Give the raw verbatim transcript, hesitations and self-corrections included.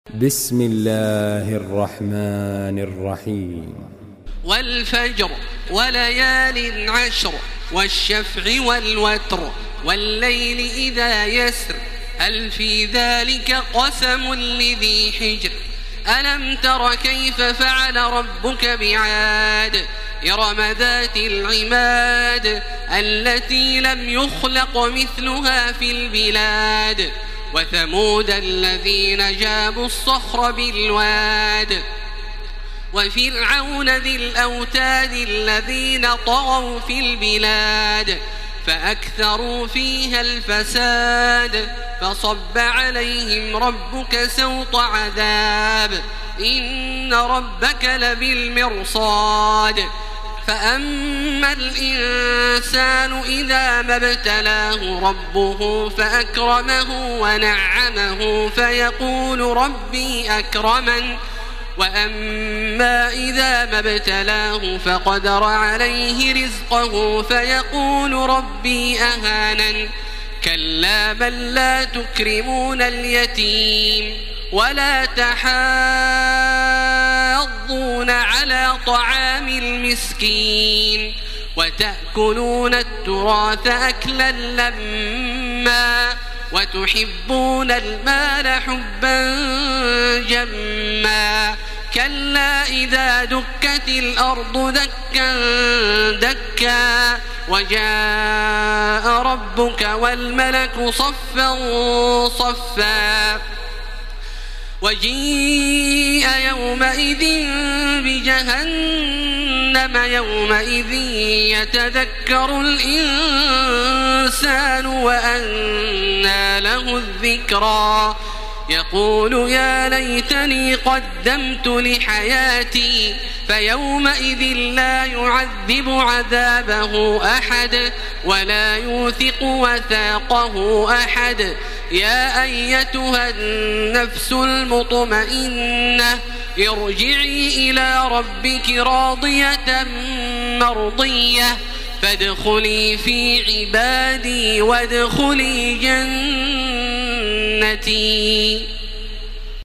بسم الله الرحمن الرحيم. والفجر وليال عشر والشفع والوتر والليل إذا يسر هل في ذلك قسم لذي حجر ألم تر كيف فعل ربك بعاد إرم ذات العماد التي لم يخلق مثلها في البلاد وثمود الذين جابوا الصخر بالواد وفرعون ذي الأوتاد الذين طغوا في البلاد فأكثروا فيها الفساد فصب عليهم ربك سوط عذاب إن ربك لبالمرصاد فأما الإنسان إذا ما ابتلاه ربه فأكرمه ونعمه فيقول ربي أكرمن وأما إذا ما ابتلاه فقدر عليه رزقه فيقول ربي أهانن كلا بل لا تكرمون اليتيم ولا تحاضون على طعام المسكين وتأكلون التراث أكلا لما وتحبون المال حبا جما كلا إذا دكت الأرض دكا دكا وجاء ربك والملك صفا صفا وجيء يومئذ بجهنم يومئذ يتذكر الإنسان وأنى له الذكرى يقول يا ليتني قدمت لحياتي فيومئذ لا يعذب عذابه أحد ولا يوثق وثاقه أحد يا أيتها النفس المطمئنة ارجعي إلى ربك راضية مرضية فادخلي في عبادي وادخلي جنتي.